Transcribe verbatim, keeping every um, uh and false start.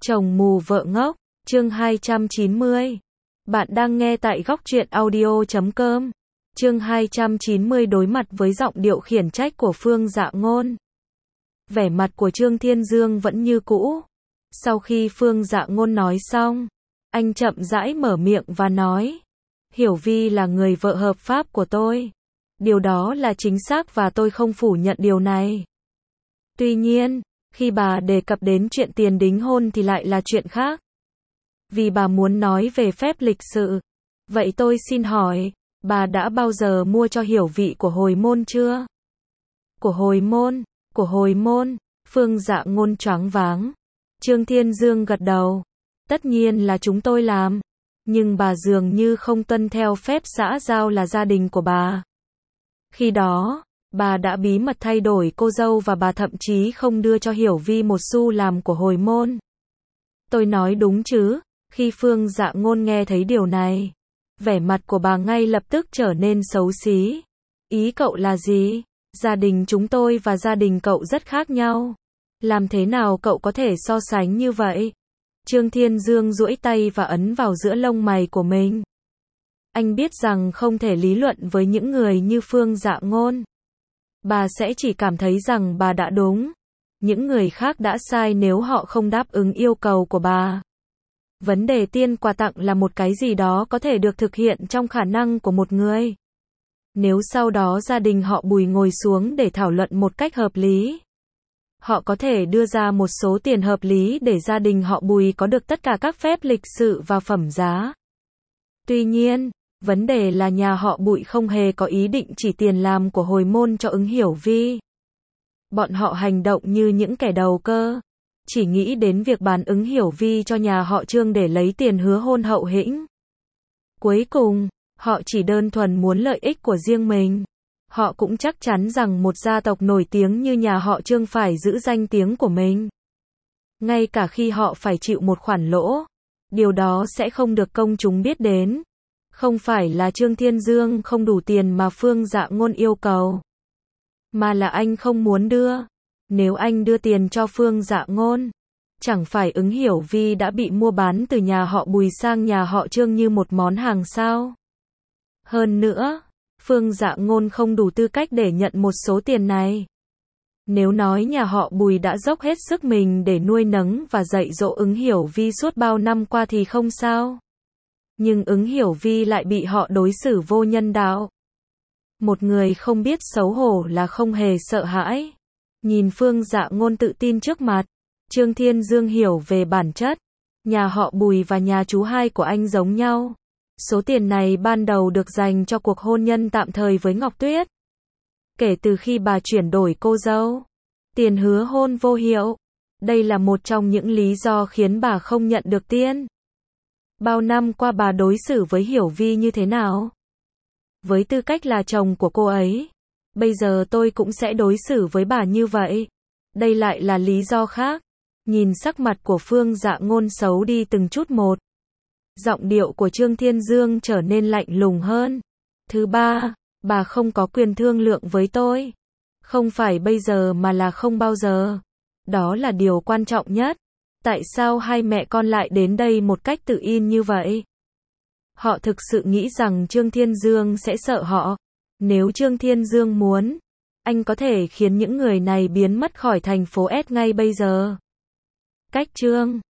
Chồng mù vợ ngốc, chương hai trăm chín mươi. Bạn đang nghe tại góc truyện audio chấm com. Chương hai trăm chín mươi đối mặt với giọng điệu khiển trách của Phương Dạ Ngôn. Vẻ mặt của Trương Thiên Dương vẫn như cũ. Sau khi Phương Dạ Ngôn nói xong, anh chậm rãi mở miệng và nói: Hiểu Vi là người vợ hợp pháp của tôi. Điều đó là chính xác và tôi không phủ nhận điều này. Tuy nhiên, khi bà đề cập đến chuyện tiền đính hôn thì lại là chuyện khác. Vì bà muốn nói về phép lịch sự. Vậy tôi xin hỏi, bà đã bao giờ mua cho Hiểu Vi của hồi môn chưa? Của hồi môn, của hồi môn, Phương Dạ Ngôn choáng váng. Trương Thiên Dương gật đầu. Tất nhiên là chúng tôi làm. Nhưng bà dường như không tuân theo phép xã giao là gia đình của bà. Khi đó, bà đã bí mật thay đổi cô dâu và bà thậm chí không đưa cho Hiểu Vi một xu làm của hồi môn. Tôi nói đúng chứ? Khi Phương Dạ Ngôn nghe thấy điều này, vẻ mặt của bà ngay lập tức trở nên xấu xí. Ý cậu là gì? Gia đình chúng tôi và gia đình cậu rất khác nhau. Làm thế nào cậu có thể so sánh như vậy? Trương Thiên Dương duỗi tay và ấn vào giữa lông mày của mình. Anh biết rằng không thể lý luận với những người như Phương Dạ Ngôn. Bà sẽ chỉ cảm thấy rằng bà đã đúng. Những người khác đã sai nếu họ không đáp ứng yêu cầu của bà. Vấn đề tiền quà tặng là một cái gì đó có thể được thực hiện trong khả năng của một người. Nếu sau đó gia đình họ Bùi ngồi xuống để thảo luận một cách hợp lý, họ có thể đưa ra một số tiền hợp lý để gia đình họ Bùi có được tất cả các phép lịch sự và phẩm giá. Tuy nhiên, vấn đề là nhà họ Bùi không hề có ý định chỉ tiền làm của hồi môn cho ứng Hiểu Vi. Bọn họ hành động như những kẻ đầu cơ, chỉ nghĩ đến việc bán ứng Hiểu Vi cho nhà họ Trương để lấy tiền hứa hôn hậu hĩnh. Cuối cùng, họ chỉ đơn thuần muốn lợi ích của riêng mình. Họ cũng chắc chắn rằng một gia tộc nổi tiếng như nhà họ Trương phải giữ danh tiếng của mình. Ngay cả khi họ phải chịu một khoản lỗ, điều đó sẽ không được công chúng biết đến. Không phải là Trương Thiên Dương không đủ tiền mà Phương Dạ Ngôn yêu cầu, mà là anh không muốn đưa. Nếu anh đưa tiền cho Phương Dạ Ngôn, chẳng phải ứng Hiểu Vi đã bị mua bán từ nhà họ Bùi sang nhà họ Trương như một món hàng sao? Hơn nữa, Phương Dạ Ngôn không đủ tư cách để nhận một số tiền này. Nếu nói nhà họ Bùi đã dốc hết sức mình để nuôi nấng và dạy dỗ ứng Hiểu Vi suốt bao năm qua thì không sao. Nhưng ứng Hiểu Vi lại bị họ đối xử vô nhân đạo. Một người không biết xấu hổ là không hề sợ hãi. Nhìn Phương Dạ Ngôn tự tin trước mặt, Trương Thiên Dương hiểu về bản chất. Nhà họ Bùi và nhà chú hai của anh giống nhau. Số tiền này ban đầu được dành cho cuộc hôn nhân tạm thời với Ngọc Tuyết. Kể từ khi bà chuyển đổi cô dâu, tiền hứa hôn vô hiệu. Đây là một trong những lý do khiến bà không nhận được tiền. Bao năm qua bà đối xử với Hiểu Vi như thế nào? Với tư cách là chồng của cô ấy, bây giờ tôi cũng sẽ đối xử với bà như vậy. Đây lại là lý do khác. Nhìn sắc mặt của Phương Dạ Ngôn xấu đi từng chút một, giọng điệu của Trương Thiên Dương trở nên lạnh lùng hơn. Thứ ba, bà không có quyền thương lượng với tôi. Không phải bây giờ mà là không bao giờ. Đó là điều quan trọng nhất. Tại sao hai mẹ con lại đến đây một cách tự nhiên như vậy? Họ thực sự nghĩ rằng Trương Thiên Dương sẽ sợ họ. Nếu Trương Thiên Dương muốn, anh có thể khiến những người này biến mất khỏi thành phố S ngay bây giờ. Cách Trương